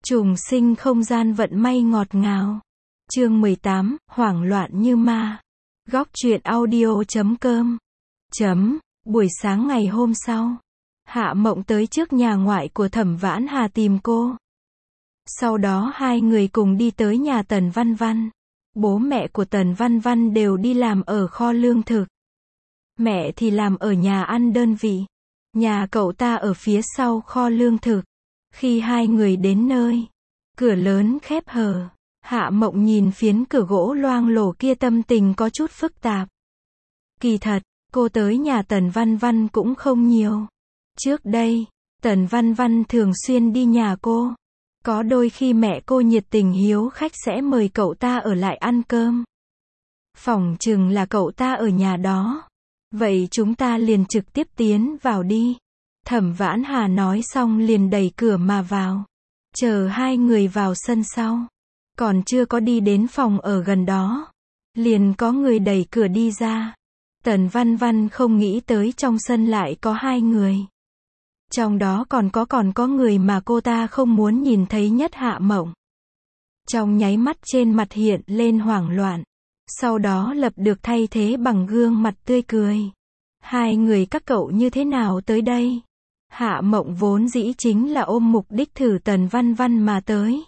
Trùng sinh không gian vận may ngọt ngào. Chương 18, hoảng loạn như ma. Góc truyện audio.com. Buổi sáng ngày hôm sau, Hạ Mộng tới trước nhà ngoại của Thẩm Vãn Hà tìm cô. Sau đó hai người cùng đi tới nhà Tần Văn Văn. Bố mẹ của Tần Văn Văn đều đi làm ở kho lương thực. Mẹ thì làm ở nhà ăn đơn vị. Nhà cậu ta ở phía sau kho lương thực. Khi hai người đến nơi, cửa lớn khép hờ. Hạ Mộng nhìn phiến cửa gỗ loang lổ kia tâm tình có chút phức tạp. Kỳ thật, cô tới nhà Tần Văn Văn cũng không nhiều. Trước đây, Tần Văn Văn thường xuyên đi nhà cô. Có đôi khi mẹ cô nhiệt tình hiếu khách sẽ mời cậu ta ở lại ăn cơm. Phỏng chừng là cậu ta ở nhà đó. Vậy chúng ta liền trực tiếp tiến vào đi. Thẩm Vãn Hà nói xong liền đẩy cửa mà vào. Chờ hai người vào sân sau. Còn chưa có đi đến phòng ở gần đó. Liền có người đẩy cửa đi ra. Tần Văn Văn không nghĩ tới trong sân lại có hai người. Trong đó còn có người mà cô ta không muốn nhìn thấy nhất, Hạ Mộng. Trong nháy mắt trên mặt hiện lên hoảng loạn. Sau đó lập được thay thế bằng gương mặt tươi cười. Hai người các cậu như thế nào tới đây? Hạ Mộng vốn dĩ chính là ôm mục đích thử Tần Văn Văn mà tới.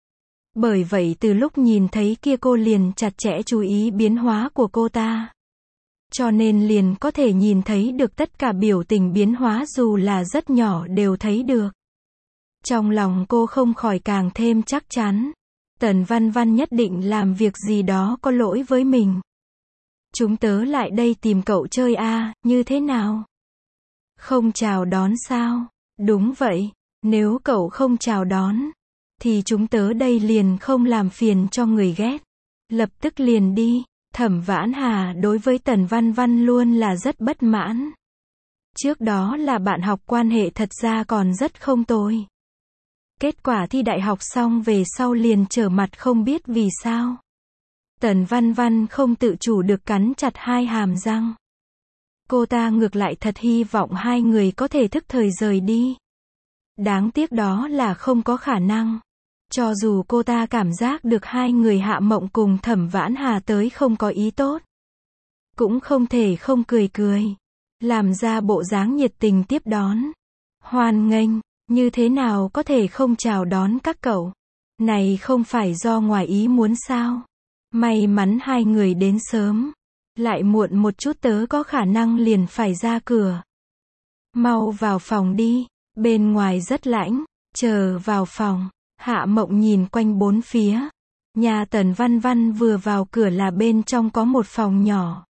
Bởi vậy từ lúc nhìn thấy kia cô liền chặt chẽ chú ý biến hóa của cô ta. Cho nên liền có thể nhìn thấy được tất cả biểu tình biến hóa dù là rất nhỏ đều thấy được. Trong lòng cô không khỏi càng thêm chắc chắn. Tần Văn Văn nhất định làm việc gì đó có lỗi với mình. Chúng tớ lại đây tìm cậu chơi à, như thế nào? Không chào đón sao? Đúng vậy, nếu cậu không chào đón, thì chúng tớ đây liền không làm phiền cho người ghét. Lập tức liền đi. Thẩm Vãn Hà đối với Tần Văn Văn luôn là rất bất mãn. Trước đó là bạn học, quan hệ thật ra còn rất không tồi. Kết quả thi đại học xong về sau liền trở mặt không biết vì sao. Tần Văn Văn không tự chủ được cắn chặt hai hàm răng. Cô ta ngược lại thật hy vọng hai người có thể thức thời rời đi. Đáng tiếc đó là không có khả năng. Cho dù cô ta cảm giác được hai người Hạ Mộng cùng Thẩm Vãn Hà tới không có ý tốt, cũng không thể không cười cười, làm ra bộ dáng nhiệt tình tiếp đón. Hoan nghênh, như thế nào có thể không chào đón các cậu? Này không phải do ngoài ý muốn sao? May mắn hai người đến sớm, lại muộn một chút tớ có khả năng liền phải ra cửa. Mau vào phòng đi, bên ngoài rất lạnh. Chờ vào phòng, Hạ Mộng nhìn quanh bốn phía. Nhà Tần Văn Văn vừa vào cửa là bên trong có một phòng nhỏ.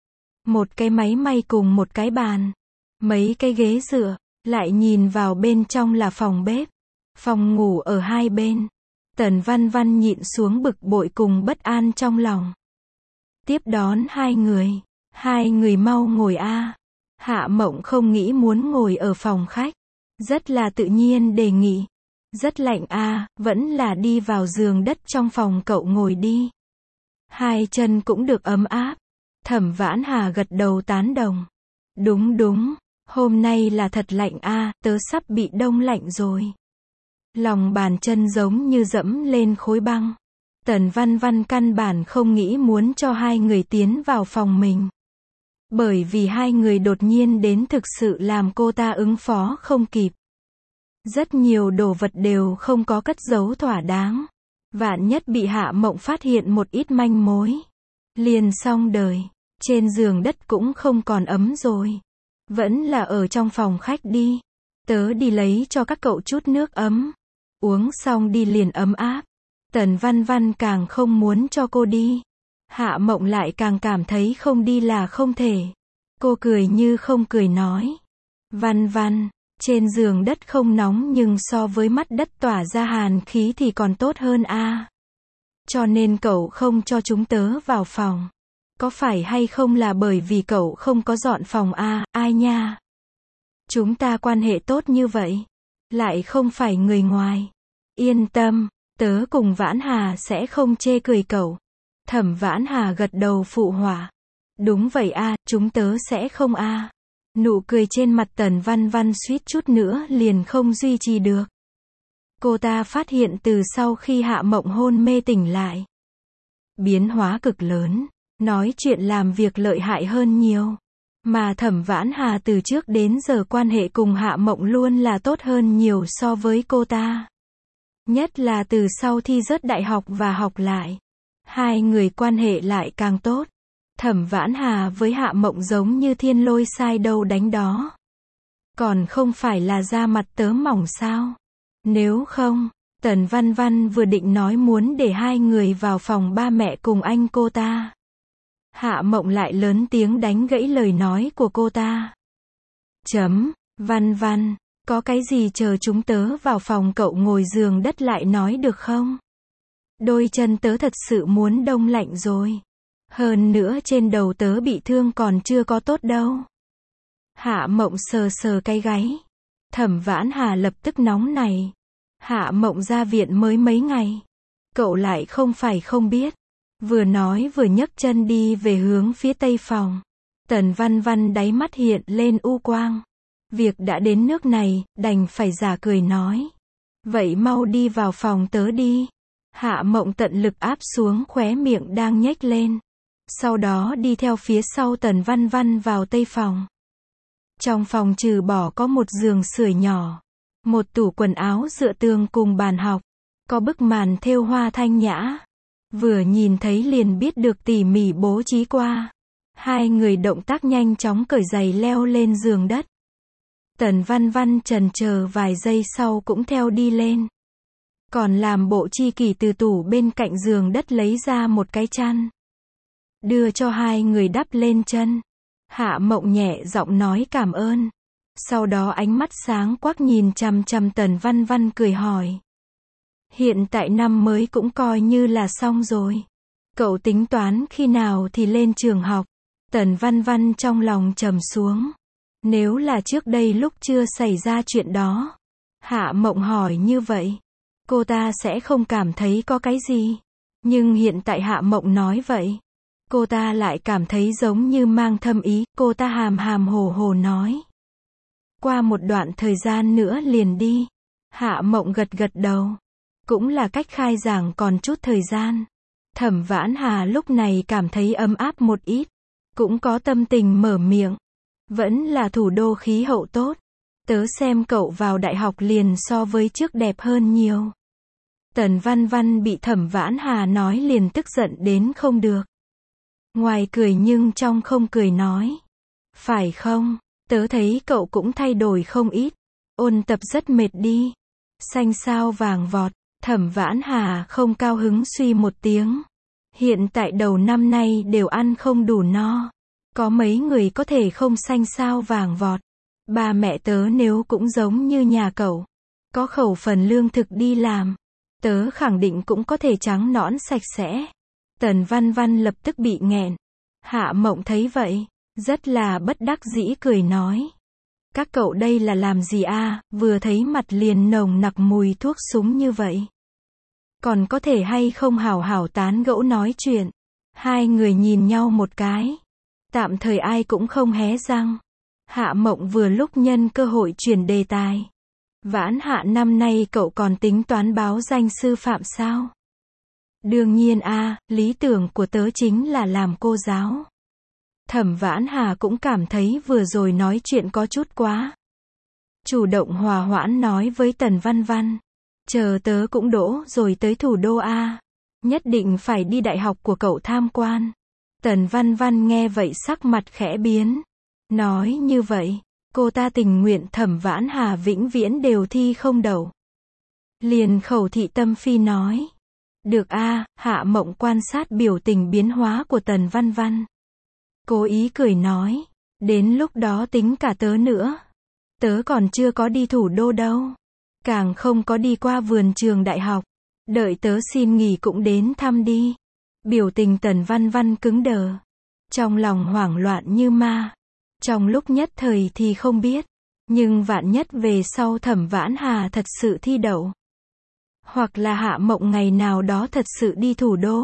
Một cái máy may cùng một cái bàn. Mấy cái ghế dựa. Lại nhìn vào bên trong là phòng bếp. Phòng ngủ ở hai bên. Tần Văn Văn nhịn xuống bực bội cùng bất an trong lòng. Tiếp đón hai người. Hai người mau ngồi a. Hạ Mộng không nghĩ muốn ngồi ở phòng khách. Rất là tự nhiên đề nghị. Rất lạnh a, vẫn là đi vào giường đất trong phòng cậu ngồi đi. Hai chân cũng được ấm áp. Thẩm Vãn Hà gật đầu tán đồng. Đúng, hôm nay là thật lạnh a, tớ sắp bị đông lạnh rồi. Lòng bàn chân giống như dẫm lên khối băng. Tần Văn Văn căn bản không nghĩ muốn cho hai người tiến vào phòng mình. Bởi vì hai người đột nhiên đến thực sự làm cô ta ứng phó không kịp. Rất nhiều đồ vật đều không có cất giấu thỏa đáng. Vạn nhất bị Hạ Mộng phát hiện một ít manh mối, liền xong đời. Trên giường đất cũng không còn ấm rồi. Vẫn là ở trong phòng khách đi. Tớ đi lấy cho các cậu chút nước ấm. Uống xong đi liền ấm áp. Tần Văn Văn càng không muốn cho cô đi. Hạ Mộng lại càng cảm thấy không đi là không thể. Cô cười như không cười nói. Văn Văn, trên giường đất không nóng nhưng so với mắt đất tỏa ra hàn khí thì còn tốt hơn a. Cho nên cậu không cho chúng tớ vào phòng. Có phải hay không là bởi vì cậu không có dọn phòng a? Ai nha? Chúng ta quan hệ tốt như vậy. Lại không phải người ngoài. Yên tâm, tớ cùng Vãn Hà sẽ không chê cười cậu. Thẩm Vãn Hà gật đầu phụ họa. Đúng vậy a, chúng tớ sẽ không a. Nụ cười trên mặt Tần Văn Văn suýt chút nữa liền không duy trì được. Cô ta phát hiện từ sau khi Hạ Mộng hôn mê tỉnh lại, biến hóa cực lớn, nói chuyện làm việc lợi hại hơn nhiều. Mà Thẩm Vãn Hà từ trước đến giờ quan hệ cùng Hạ Mộng luôn là tốt hơn nhiều so với cô ta. Nhất là từ sau thi rớt đại học và học lại, hai người quan hệ lại càng tốt. Thẩm Vãn Hà với Hạ Mộng giống như thiên lôi sai đâu đánh đó. Còn không phải là da mặt tớ mỏng sao? Nếu không, Tần Văn Văn vừa định nói muốn để hai người vào phòng ba mẹ cùng anh cô ta. Hạ Mộng lại lớn tiếng đánh gãy lời nói của cô ta. Văn Văn, có cái gì chờ chúng tớ vào phòng cậu ngồi giường đất lại nói được không? Đôi chân tớ thật sự muốn đông lạnh rồi. Hơn nữa trên đầu tớ bị thương còn chưa có tốt đâu. Hạ Mộng sờ sờ cái gáy. Thẩm Vãn Hà lập tức nóng này. Hạ Mộng ra viện mới mấy ngày. Cậu lại không phải không biết. Vừa nói vừa nhấc chân đi về hướng phía tây phòng. Tần Văn Văn đáy mắt hiện lên u quang. Việc đã đến nước này, đành phải giả cười nói. Vậy mau đi vào phòng tớ đi. Hạ Mộng tận lực áp xuống khóe miệng đang nhếch lên. Sau đó đi theo phía sau Tần Văn Văn vào tây phòng. Trong phòng trừ bỏ có một giường sưởi nhỏ, một tủ quần áo dựa tường cùng bàn học, có bức màn thêu hoa thanh nhã. Vừa nhìn thấy liền biết được tỉ mỉ bố trí qua. Hai người động tác nhanh chóng cởi giày leo lên giường đất. Tần Văn Văn chần chờ vài giây sau cũng theo đi lên. Còn làm bộ chi kỷ từ tủ bên cạnh giường đất lấy ra một cái chăn, đưa cho hai người đắp lên chân. Hạ Mộng nhẹ giọng nói cảm ơn. Sau đó ánh mắt sáng quắc nhìn chằm chằm Tần Văn Văn cười hỏi. Hiện tại năm mới cũng coi như là xong rồi. Cậu tính toán khi nào thì lên trường học? Tần Văn Văn trong lòng trầm xuống. Nếu là trước đây lúc chưa xảy ra chuyện đó, Hạ Mộng hỏi như vậy, cô ta sẽ không cảm thấy có cái gì. Nhưng hiện tại Hạ Mộng nói vậy, cô ta lại cảm thấy giống như mang thâm ý. Cô ta hàm hàm hồ hồ nói. Qua một đoạn thời gian nữa liền đi. Hạ Mộng gật gật đầu. Cũng là cách khai giảng còn chút thời gian. Thẩm Vãn Hà lúc này cảm thấy ấm áp một ít. Cũng có tâm tình mở miệng. Vẫn là thủ đô khí hậu tốt. Tớ xem cậu vào đại học liền so với trước đẹp hơn nhiều. Tần Văn Văn bị Thẩm Vãn Hà nói liền tức giận đến không được. Ngoài cười nhưng trong không cười nói. Phải không? Tớ thấy cậu cũng thay đổi không ít. Ôn tập rất mệt đi. Xanh sao vàng vọt. Thẩm Vãn Hà không cao hứng suy một tiếng. Hiện tại đầu năm nay đều ăn không đủ no. Có mấy người có thể không xanh sao vàng vọt. Ba mẹ tớ nếu cũng giống như nhà cậu, có khẩu phần lương thực đi làm, tớ khẳng định cũng có thể trắng nõn sạch sẽ. Tần Văn Văn lập tức bị nghẹn. Hạ Mộng thấy vậy, rất là bất đắc dĩ cười nói. Các cậu đây là làm gì a? Vừa thấy mặt liền nồng nặc mùi thuốc súng như vậy. Còn có thể hay không hảo hảo tán gẫu nói chuyện. Hai người nhìn nhau một cái. Tạm thời ai cũng không hé răng. Hạ Mộng vừa lúc nhân cơ hội chuyển đề tài. Vãn Hạ năm nay cậu còn tính toán báo danh sư phạm sao? Đương nhiên a, lý tưởng của tớ chính là làm cô giáo. Thẩm Vãn Hà cũng cảm thấy vừa rồi nói chuyện có chút quá. Chủ động hòa hoãn nói với Tần Văn Văn. Chờ tớ cũng đỗ rồi tới thủ đô a. Nhất định phải đi đại học của cậu tham quan. Tần Văn Văn nghe vậy sắc mặt khẽ biến. Nói như vậy, cô ta tình nguyện Thẩm Vãn Hà vĩnh viễn đều thi không đậu. Liền khẩu thị tâm phi nói. Được a. Hạ Mộng quan sát biểu tình biến hóa của Tần Văn Văn. Cố ý cười nói. Đến lúc đó tính cả tớ nữa. Tớ còn chưa có đi thủ đô đâu. Càng không có đi qua vườn trường đại học. Đợi tớ xin nghỉ cũng đến thăm đi. Biểu tình Tần Văn Văn cứng đờ. Trong lòng hoảng loạn như ma. Trong lúc nhất thời thì không biết. Nhưng vạn nhất về sau Thẩm Vãn Hà thật sự thi đậu. Hoặc là Hạ Mộng ngày nào đó thật sự đi thủ đô.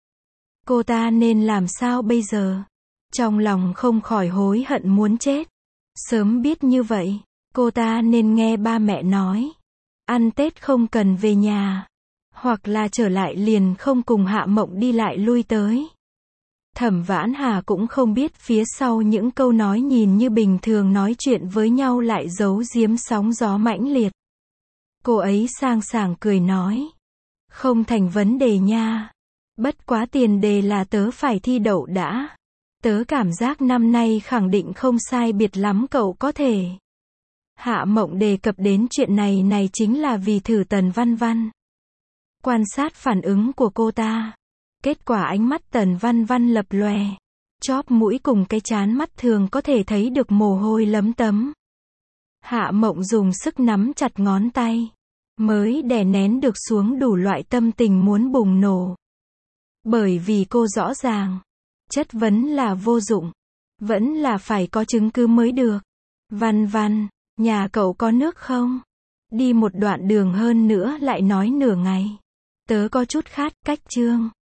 Cô ta nên làm sao bây giờ? Trong lòng không khỏi hối hận muốn chết. Sớm biết như vậy, cô ta nên nghe ba mẹ nói. Ăn Tết không cần về nhà. Hoặc là trở lại liền không cùng Hạ Mộng đi lại lui tới. Thẩm Vãn Hà cũng không biết phía sau những câu nói nhìn như bình thường nói chuyện với nhau lại giấu giếm sóng gió mãnh liệt. Cô ấy sang sảng cười nói. Không thành vấn đề nha. Bất quá tiền đề là tớ phải thi đậu đã. Tớ cảm giác năm nay khẳng định không sai biệt lắm cậu có thể. Hạ Mộng đề cập đến chuyện này chính là vì thử Tần Văn Văn. Quan sát phản ứng của cô ta. Kết quả ánh mắt Tần Văn Văn lập lòe. Chóp mũi cùng cái trán mắt thường có thể thấy được mồ hôi lấm tấm. Hạ Mộng dùng sức nắm chặt ngón tay. Mới đè nén được xuống đủ loại tâm tình muốn bùng nổ. Bởi vì cô rõ ràng. Chất vấn là vô dụng. Vẫn là phải có chứng cứ mới được. Văn Văn, nhà cậu có nước không? Đi một đoạn đường hơn nữa lại nói nửa ngày. Tớ có chút khát, cách chương.